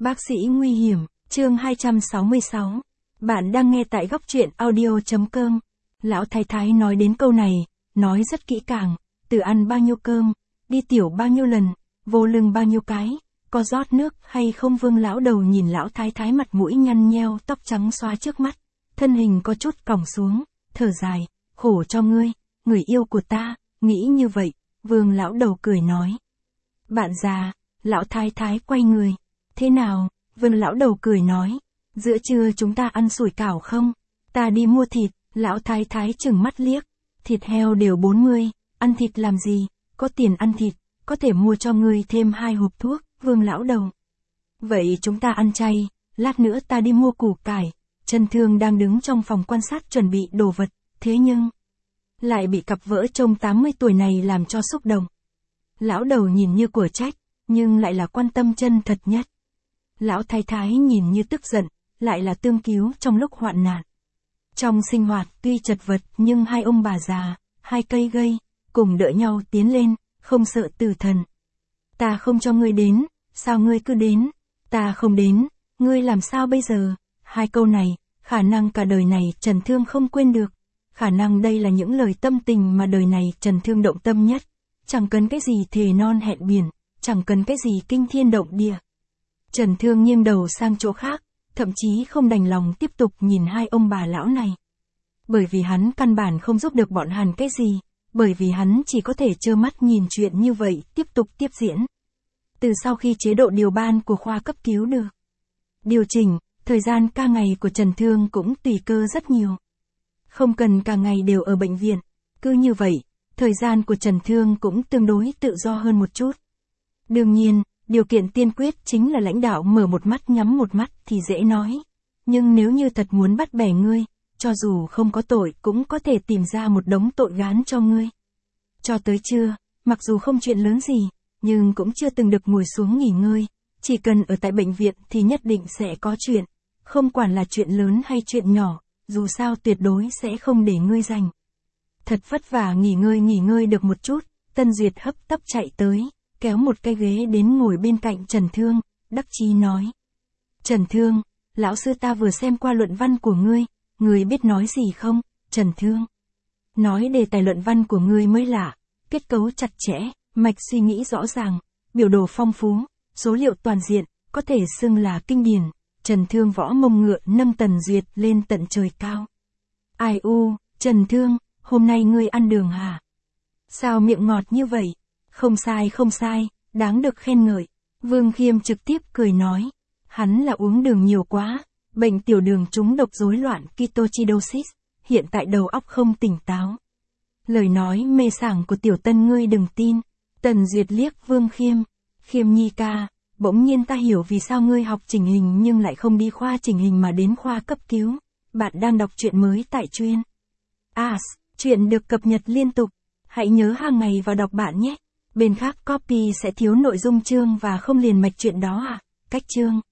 Bác sĩ nguy hiểm, chương 266. Bạn đang nghe tại góc truyện audio.com. Lão thái thái nói đến câu này, nói rất kỹ càng, từ ăn bao nhiêu cơm, đi tiểu bao nhiêu lần, vô lưng bao nhiêu cái, có rót nước hay không. Vương lão đầu nhìn lão thái thái mặt mũi nhăn nheo, tóc trắng xóa trước mắt, thân hình có chút còng xuống, thở dài, khổ cho ngươi, người yêu của ta, nghĩ như vậy. Vương lão đầu cười nói. Bạn già, lão thái thái quay người. Thế nào? Vương lão đầu cười nói. Giữa trưa chúng ta ăn sủi cảo không? Ta đi mua thịt. Lão thái thái chừng mắt liếc. Thịt heo đều 40, ăn thịt làm gì? Có tiền ăn thịt, có thể mua cho ngươi thêm 2 hộp thuốc. Vương lão đầu. Vậy chúng ta ăn chay, lát nữa ta đi mua củ cải. Trần Thương đang đứng trong phòng quan sát chuẩn bị đồ vật, thế nhưng lại bị cặp vợ chồng 80 tuổi này làm cho xúc động. Lão đầu nhìn như của trách, nhưng lại là quan tâm chân thật nhất. Lão thái thái nhìn như tức giận, lại là tương cứu trong lúc hoạn nạn. Trong sinh hoạt tuy chật vật nhưng hai ông bà già, hai cây gây, cùng đỡ nhau tiến lên, không sợ tử thần. Ta không cho ngươi đến, sao ngươi cứ đến? Ta không đến, ngươi làm sao bây giờ? Hai câu này, khả năng cả đời này Trần Thương không quên được. Khả năng đây là những lời tâm tình mà đời này Trần Thương động tâm nhất. Chẳng cần cái gì thề non hẹn biển, chẳng cần cái gì kinh thiên động địa. Trần Thương nghiêng đầu sang chỗ khác, thậm chí không đành lòng tiếp tục nhìn hai ông bà lão này. Bởi vì hắn căn bản không giúp được bọn hắn cái gì, bởi vì hắn chỉ có thể trơ mắt nhìn chuyện như vậy tiếp tục tiếp diễn. Từ sau khi chế độ điều ban của khoa cấp cứu được điều chỉnh, thời gian ca ngày của Trần Thương cũng tùy cơ rất nhiều. Không cần cả ngày đều ở bệnh viện, cứ như vậy, thời gian của Trần Thương cũng tương đối tự do hơn một chút. Đương nhiên, điều kiện tiên quyết chính là lãnh đạo mở một mắt nhắm một mắt thì dễ nói. Nhưng nếu như thật muốn bắt bẻ ngươi, cho dù không có tội cũng có thể tìm ra một đống tội gán cho ngươi. Cho tới trưa, mặc dù không chuyện lớn gì, nhưng cũng chưa từng được ngồi xuống nghỉ ngơi. Chỉ cần ở tại bệnh viện thì nhất định sẽ có chuyện. Không quản là chuyện lớn hay chuyện nhỏ, dù sao tuyệt đối sẽ không để ngươi rảnh. Thật vất vả nghỉ ngơi được một chút, Tân Duyệt hấp tấp chạy tới, kéo một cái ghế đến ngồi bên cạnh Trần Thương, đắc chí nói. Trần Thương, lão sư ta vừa xem qua luận văn của ngươi biết nói gì không? Trần Thương. Nói đề tài luận văn của ngươi mới lạ, kết cấu chặt chẽ, mạch suy nghĩ rõ ràng, biểu đồ phong phú, số liệu toàn diện, có thể xưng là kinh điển. Trần Thương võ mông ngựa nâng Tần Duyệt lên tận trời cao. Ai u, Trần Thương, hôm nay ngươi ăn đường hả? Sao miệng ngọt như vậy? Không sai, đáng được khen ngợi. Vương Khiêm trực tiếp cười nói. Hắn là uống đường nhiều quá, bệnh tiểu đường trúng độc rối loạn ketoacidosis, hiện tại đầu óc không tỉnh táo. Lời nói mê sảng của tiểu Tân ngươi đừng tin. Tần Duyệt liếc Vương Khiêm. Khiêm nhi ca, bỗng nhiên ta hiểu vì sao ngươi học chỉnh hình nhưng lại không đi khoa chỉnh hình mà đến khoa cấp cứu. Bạn đang đọc truyện mới tại Truyện As, truyện được cập nhật liên tục. Hãy nhớ hàng ngày vào đọc bạn nhé. Bên khác copy sẽ thiếu nội dung chương và không liền mạch truyện đó à? Cách chương